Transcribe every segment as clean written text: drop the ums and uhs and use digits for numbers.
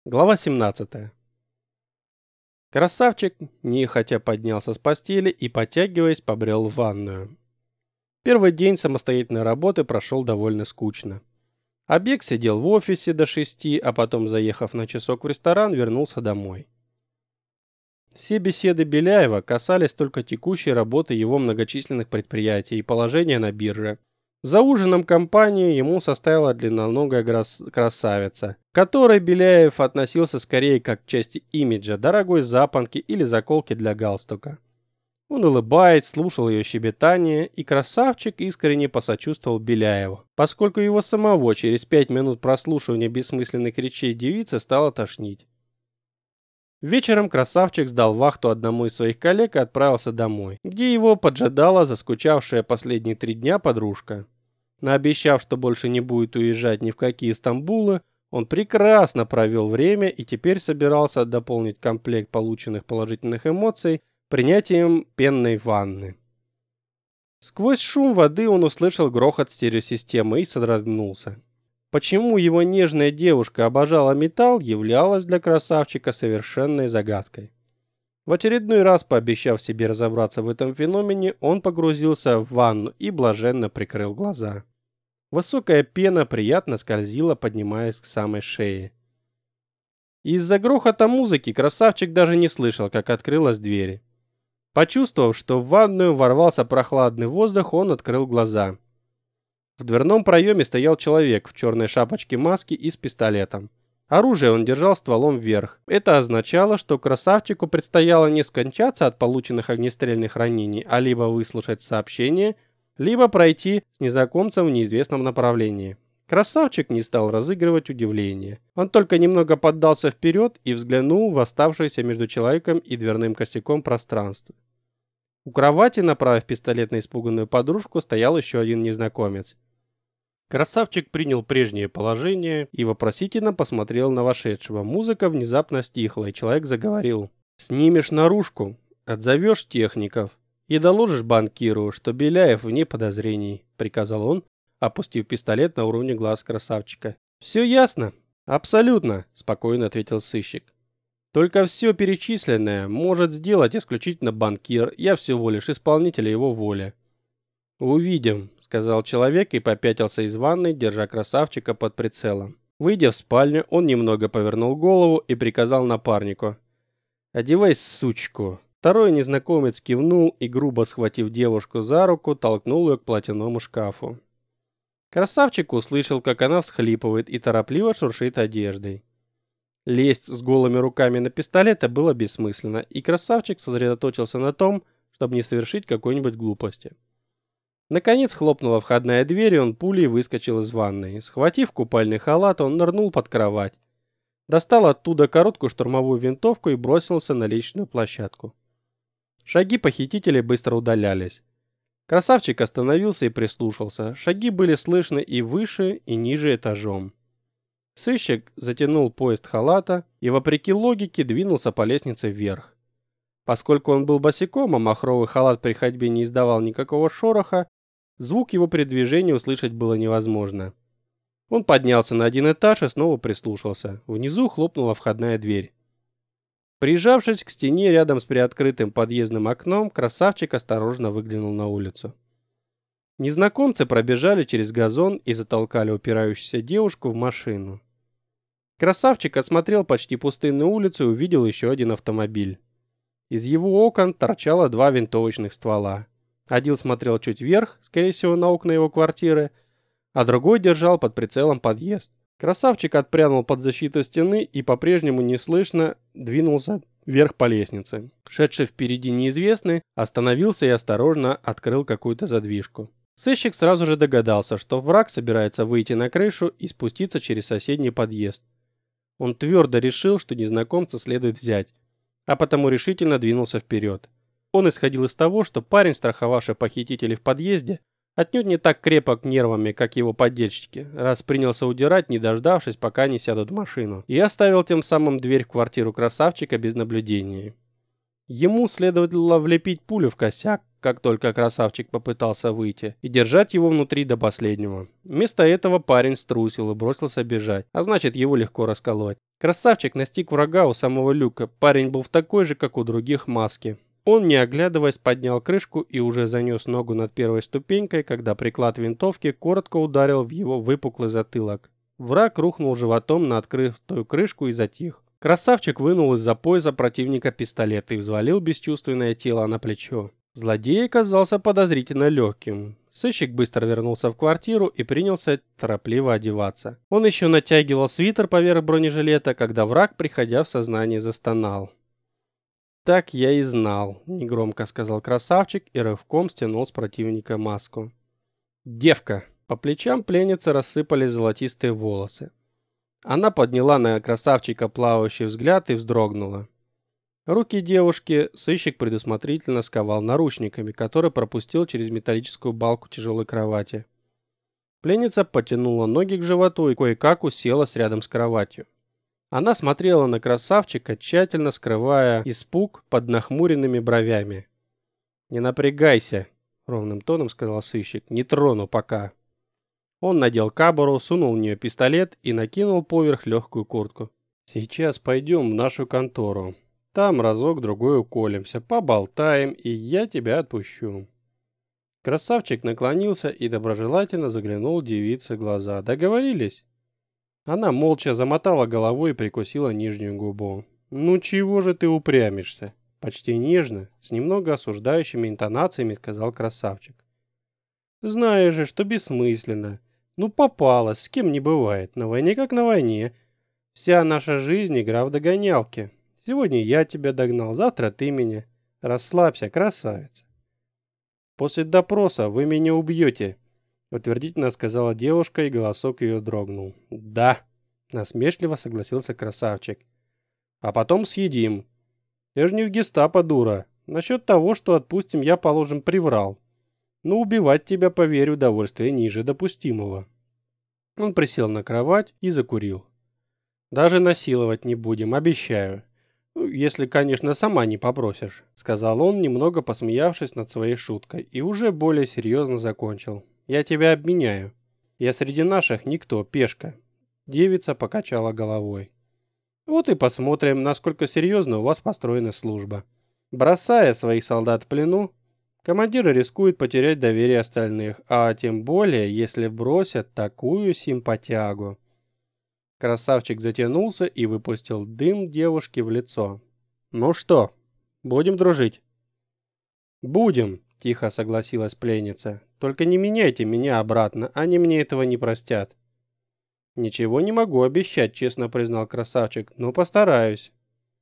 Глава 17. Красавчик нехотя поднялся с постели и, потягиваясь, побрел в ванную. Первый день самостоятельной работы прошел довольно скучно. Обег сидел в офисе до 6, а потом, заехав на часок в ресторан, вернулся домой. Все беседы Беляева касались только текущей работы его многочисленных предприятий и положения на бирже. За ужином компанию ему составила длинноногая красавица, к которой Беляев относился скорее как к части имиджа, дорогой запонки или заколки для галстука. Он, улыбаясь, слушал ее щебетание, и красавчик искренне посочувствовал Беляеву, поскольку его самого через 5 минут прослушивания бессмысленных речей девицы стало тошнить. Вечером красавчик сдал вахту одному из своих коллег и отправился домой, где его поджидала заскучавшая последние 3 дня подружка. Наобещав, что больше не будет уезжать ни в какие Стамбулы, он прекрасно провел время и теперь собирался дополнить комплект полученных положительных эмоций принятием пенной ванны. Сквозь шум воды он услышал грохот стереосистемы и содрогнулся. Почему его нежная девушка обожала металл, являлось для красавчика совершенной загадкой. В очередной раз, пообещав себе разобраться в этом феномене, он погрузился в ванну и блаженно прикрыл глаза. Высокая пена приятно скользила, поднимаясь к самой шее. Из-за грохота музыки красавчик даже не слышал, как открылась дверь. Почувствовав, что в ванную ворвался прохладный воздух, он открыл глаза. В дверном проеме стоял человек в черной шапочке-маске и с пистолетом. Оружие он держал стволом вверх. Это означало, что красавчику предстояло не скончаться от полученных огнестрельных ранений, а либо выслушать сообщение, либо пройти с незнакомцем в неизвестном направлении. Красавчик не стал разыгрывать удивление. Он только немного поддался вперед и взглянул в оставшееся между человеком и дверным косяком пространство. У кровати, направив пистолет на испуганную подружку, стоял еще один незнакомец. Красавчик принял прежнее положение и вопросительно посмотрел на вошедшего. Музыка внезапно стихла, и человек заговорил. «Снимешь наружку, отзовешь техников и доложишь банкиру, что Беляев вне подозрений», — приказал он, опустив пистолет на уровне глаз красавчика. «Все ясно?» «Абсолютно», — спокойно ответил сыщик. «Только все перечисленное может сделать исключительно банкир, я всего лишь исполнитель его воли». «Увидим», — сказал человек и попятился из ванной, держа красавчика под прицелом. Выйдя в спальню, он немного повернул голову и приказал напарнику: «Одевай сучку». Второй незнакомец кивнул и, грубо схватив девушку за руку, толкнул ее к платяному шкафу. Красавчик услышал, как она всхлипывает и торопливо шуршит одеждой. Лезть с голыми руками на пистолет было бессмысленно, и красавчик сосредоточился на том, чтобы не совершить какой-нибудь глупости. Наконец хлопнула входная дверь, и он пулей выскочил из ванной. Схватив купальный халат, он нырнул под кровать. Достал оттуда короткую штурмовую винтовку и бросился на лестничную площадку. Шаги похитителей быстро удалялись. Красавчик остановился и прислушался. Шаги были слышны и выше, и ниже этажом. Сыщик затянул пояс халата и, вопреки логике, двинулся по лестнице вверх. Поскольку он был босиком, а махровый халат при ходьбе не издавал никакого шороха, звук его передвижения услышать было невозможно. Он поднялся на один этаж и снова прислушался. Внизу хлопнула входная дверь. Прижавшись к стене рядом с приоткрытым подъездным окном, красавчик осторожно выглянул на улицу. Незнакомцы пробежали через газон и затолкали упирающуюся девушку в машину. Красавчик осмотрел почти пустынную улицу и увидел еще один автомобиль. Из его окон торчало 2 винтовочных ствола. Один смотрел чуть вверх, скорее всего, на окна его квартиры, а другой держал под прицелом подъезд. Красавчик отпрянул под защиту стены и по-прежнему неслышно двинулся вверх по лестнице. Шедший впереди неизвестный остановился и осторожно открыл какую-то задвижку. Сыщик сразу же догадался, что враг собирается выйти на крышу и спуститься через соседний подъезд. Он твердо решил, что незнакомца следует взять, а потому решительно двинулся вперед. Он исходил из того, что парень, страховавший похитителей в подъезде, отнюдь не так крепок нервами, как его подельщики, раз принялся удирать, не дождавшись, пока они сядут в машину, и оставил тем самым дверь в квартиру красавчика без наблюдения. Ему следовало влепить пулю в косяк, как только красавчик попытался выйти, и держать его внутри до последнего. Вместо этого парень струсил и бросился бежать, а значит, его легко расколоть. Красавчик настиг врага у самого люка. Парень был в такой же, как у других, маске. Он, не оглядываясь, поднял крышку и уже занес ногу над первой ступенькой, когда приклад винтовки коротко ударил в его выпуклый затылок. Враг рухнул животом на открытую крышку и затих. Красавчик вынул из-за пояса противника пистолет и взвалил бесчувственное тело на плечо. Злодей оказался подозрительно легким. Сыщик быстро вернулся в квартиру и принялся торопливо одеваться. Он еще натягивал свитер поверх бронежилета, когда враг, приходя в сознание, застонал. «Так я и знал», — негромко сказал красавчик и рывком стянул с противника маску. «Девка!» По плечам пленницы рассыпались золотистые волосы. Она подняла на красавчика плавающий взгляд и вздрогнула. Руки девушки сыщик предусмотрительно сковал наручниками, которые пропустил через металлическую балку тяжелой кровати. Пленница потянула ноги к животу и кое-как уселась рядом с кроватью. Она смотрела на красавчика, тщательно скрывая испуг под нахмуренными бровями. «Не напрягайся», — ровным тоном сказал сыщик, — «не трону пока». Он надел кобуру, сунул в нее пистолет и накинул поверх легкую куртку. «Сейчас пойдем в нашу контору. Там разок-другой уколемся, поболтаем, и я тебя отпущу». Красавчик наклонился и доброжелательно заглянул девице в глаза. «Договорились?» Она молча замотала головой и прикусила нижнюю губу. «Ну чего же ты упрямишься?» Почти нежно, с немного осуждающими интонациями сказал красавчик. «Знаешь же, что бессмысленно. Ну попалась, с кем не бывает. На войне как на войне. Вся наша жизнь игра в догонялки. Сегодня я тебя догнал, завтра ты меня. Расслабься, красавица». «После допроса вы меня убьете», — утвердительно сказала девушка, и голосок ее дрогнул. «Да», — насмешливо согласился красавчик. «А потом съедим. Я же не в гестапо, дура. Насчет того, что отпустим, я, положим, приврал. Но убивать тебя, поверь, удовольствие ниже допустимого». Он присел на кровать и закурил. «Даже насиловать не будем, обещаю. Если, конечно, сама не попросишь», — сказал он, немного посмеявшись над своей шуткой, и уже более серьезно закончил. «Я тебя обменяю. Я среди наших никто, пешка». Девица покачала головой. «Вот и посмотрим, насколько серьезно у вас построена служба. Бросая своих солдат в плену, командир рискует потерять доверие остальных, а тем более, если бросят такую симпатягу». Красавчик затянулся и выпустил дым девушке в лицо. «Ну что, будем дружить?» «Будем», — тихо согласилась пленница. «Только не меняйте меня обратно, они мне этого не простят». «Ничего не могу обещать», — честно признал красавчик, — «но постараюсь».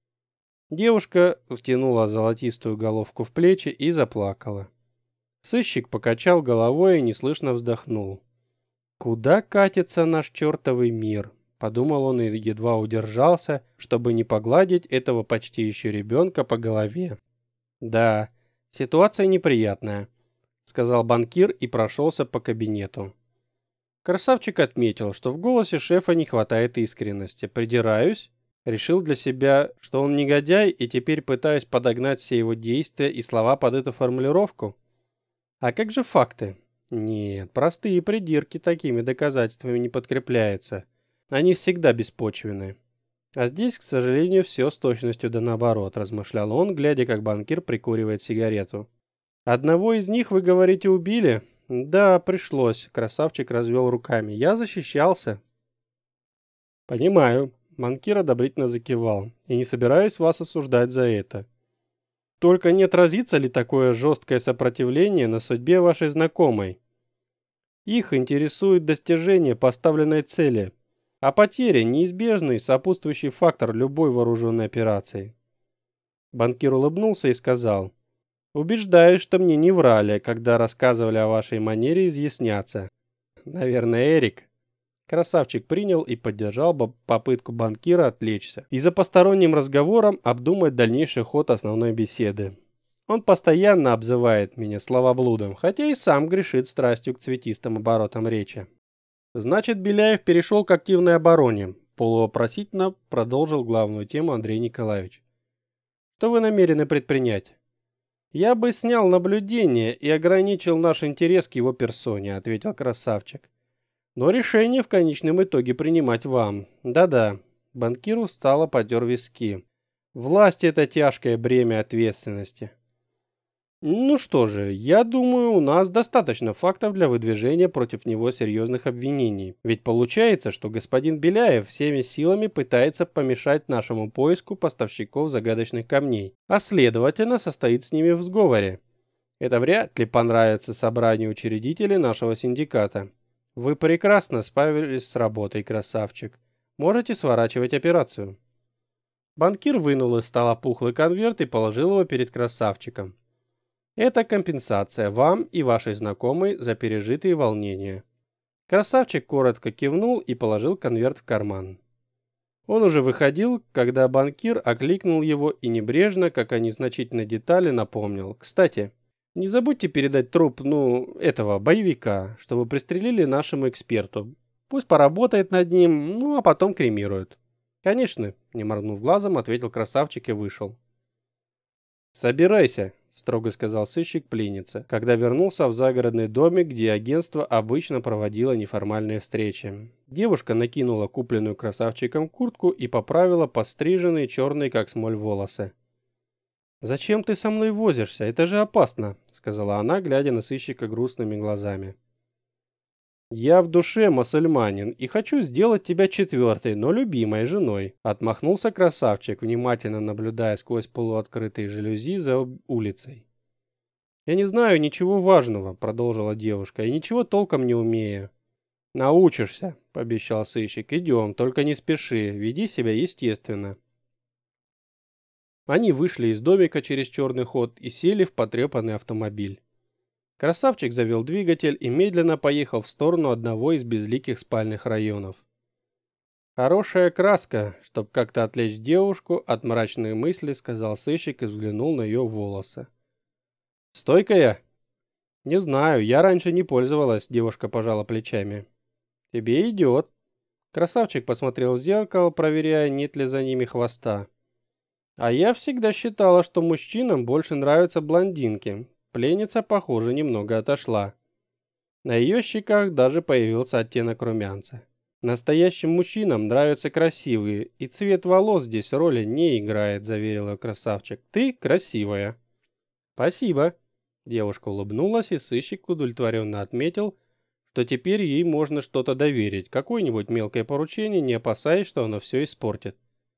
Девушка втянула золотистую головку в плечи и заплакала. Сыщик покачал головой и неслышно вздохнул. «Куда катится наш чертовый мир?» — подумал он и едва удержался, чтобы не погладить этого почти еще ребенка по голове. «Да, ситуация неприятная», — сказал банкир и прошелся по кабинету. Красавчик отметил, что в голосе шефа не хватает искренности. «Придираюсь?» Решил для себя, что он негодяй, и теперь пытаюсь подогнать все его действия и слова под эту формулировку. А как же факты? Нет, простые придирки такими доказательствами не подкрепляются. Они всегда беспочвенны. А здесь, к сожалению, все с точностью да наоборот, размышлял он, глядя, как банкир прикуривает сигарету. «Одного из них, вы говорите, убили?» «Да, пришлось», — красавчик развел руками. «Я защищался». «Понимаю», — банкир одобрительно закивал. «И не собираюсь вас осуждать за это. Только не отразится ли такое жесткое сопротивление на судьбе вашей знакомой? Их интересует достижение поставленной цели, а потеря — неизбежный сопутствующий фактор любой вооруженной операции». Банкир улыбнулся и сказал: «Убеждаюсь, что мне не врали, когда рассказывали о вашей манере изъясняться. Наверное, Эрик». Красавчик принял и поддержал попытку банкира отвлечься и за посторонним разговором обдумать дальнейший ход основной беседы. Он постоянно обзывает меня словоблудом, хотя и сам грешит страстью к цветистым оборотам речи. Значит, Беляев перешел к активной обороне, полувопросительно продолжил главную тему Андрей Николаевич. Что вы намерены предпринять? Я бы снял наблюдение и ограничил наш интерес к его персоне, ответил красавчик. Но решение в конечном итоге принимать вам. Да-да. Банкир устало потер виски. Власть — это тяжкое бремя ответственности. Ну что же, я думаю, у нас достаточно фактов для выдвижения против него серьезных обвинений. Ведь получается, что господин Беляев всеми силами пытается помешать нашему поиску поставщиков загадочных камней, а следовательно состоит с ними в сговоре. Это вряд ли понравится собранию учредителей нашего синдиката. Вы прекрасно справились с работой, красавчик. Можете сворачивать операцию. Банкир вынул из стола пухлый конверт и положил его перед красавчиком. Это компенсация вам и вашей знакомой за пережитые волнения. Красавчик коротко кивнул и положил конверт в карман. Он уже выходил, когда банкир окликнул его и небрежно, как о незначительной детали, напомнил. Кстати, не забудьте передать труп, этого боевика, чтобы пристрелили нашему эксперту. Пусть поработает над ним, а потом кремируют. Конечно, не моргнув глазом, ответил красавчик и вышел. Собирайся, строго сказал сыщик пленнице, когда вернулся в загородный домик, где агентство обычно проводило неформальные встречи. Девушка накинула купленную красавчиком куртку и поправила подстриженные черные как смоль волосы. «Зачем ты со мной возишься? Это же опасно», — сказала она, глядя на сыщика грустными глазами. «Я в душе мусульманин и хочу сделать тебя четвертой, но любимой женой», — отмахнулся красавчик, внимательно наблюдая сквозь полуоткрытые жалюзи за улицей. «Я не знаю ничего важного», — продолжила девушка, — «и ничего толком не умею». «Научишься», — пообещал сыщик. «Идем, только не спеши, веди себя естественно». Они вышли из домика через черный ход и сели в потрепанный автомобиль. Красавчик завел двигатель и медленно поехал в сторону одного из безликих спальных районов. «Хорошая краска, чтоб как-то отвлечь девушку от мрачной мысли», — сказал сыщик и взглянул на ее волосы. «Стойкая?» «Не знаю, я раньше не пользовалась», — девушка пожала плечами. «Тебе идет». Красавчик посмотрел в зеркало, проверяя, нет ли за ними хвоста. «А я всегда считала, что мужчинам больше нравятся блондинки». Пленница, похоже, немного отошла. На ее щеках даже появился оттенок румянца. «Настоящим мужчинам нравятся красивые, и цвет волос здесь роли не играет», — заверил ее красавчик. «Ты красивая». «Спасибо». Девушка улыбнулась, и сыщик удовлетворенно отметил, что теперь ей можно что-то доверить, какое-нибудь мелкое поручение, не опасаясь, что оно все испортит.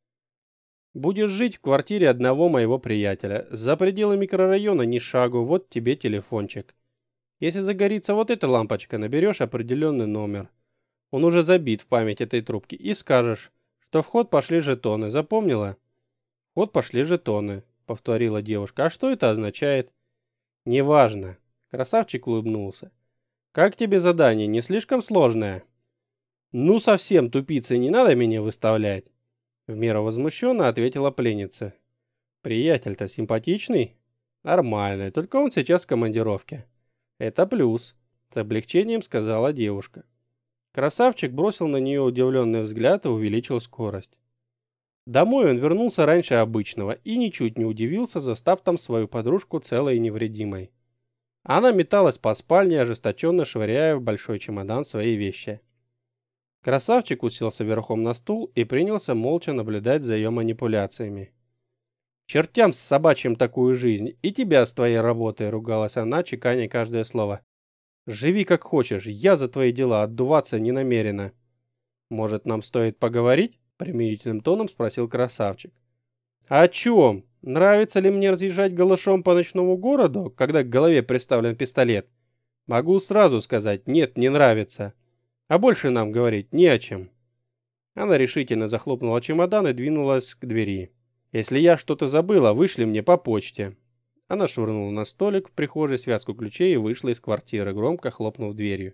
«Будешь жить в квартире одного моего приятеля. За пределы микрорайона ни шагу, вот тебе телефончик. Если загорится вот эта лампочка, наберешь определенный номер. Он уже забит в память этой трубки. И скажешь, что в ход пошли жетоны. Запомнила?» «В ход пошли жетоны», — повторила девушка. «А что это означает?» «Неважно». Красавчик улыбнулся. «Как тебе задание? Не слишком сложное?» «Ну, совсем тупицей не надо меня выставлять». В меру возмущенно ответила пленница. «Приятель-то симпатичный?» «Нормальный, только он сейчас в командировке». «Это плюс», — с облегчением сказала девушка. Красавчик бросил на нее удивленный взгляд и увеличил скорость. Домой он вернулся раньше обычного и ничуть не удивился, застав там свою подружку целой и невредимой. Она металась по спальне, ожесточенно швыряя в большой чемодан свои вещи. Красавчик уселся верхом на стул и принялся молча наблюдать за ее манипуляциями. «Чертям с собачьим такую жизнь, и тебя с твоей работой», — ругалась она, чеканя каждое слово. «Живи как хочешь, я за твои дела отдуваться не намерена». «Может, нам стоит поговорить?» — примирительным тоном спросил красавчик. «О чем? Нравится ли мне разъезжать голышом по ночному городу, когда к голове приставлен пистолет? Могу сразу сказать, нет, не нравится. А больше нам говорить не о чем». Она решительно захлопнула чемодан и двинулась к двери. «Если я что-то забыла, вышли мне по почте». Она швырнула на столик в прихожей связку ключей и вышла из квартиры, громко хлопнув дверью.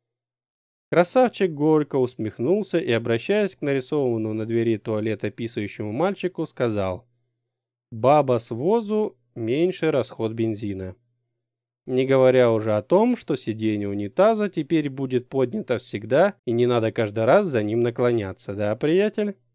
Красавчик горько усмехнулся и, обращаясь к нарисованному на двери туалета писающему мальчику, сказал: «Баба с возу, меньше расход бензина». Не говоря уже о том, что сиденье унитаза теперь будет поднято всегда, и не надо каждый раз за ним наклоняться, да, приятель?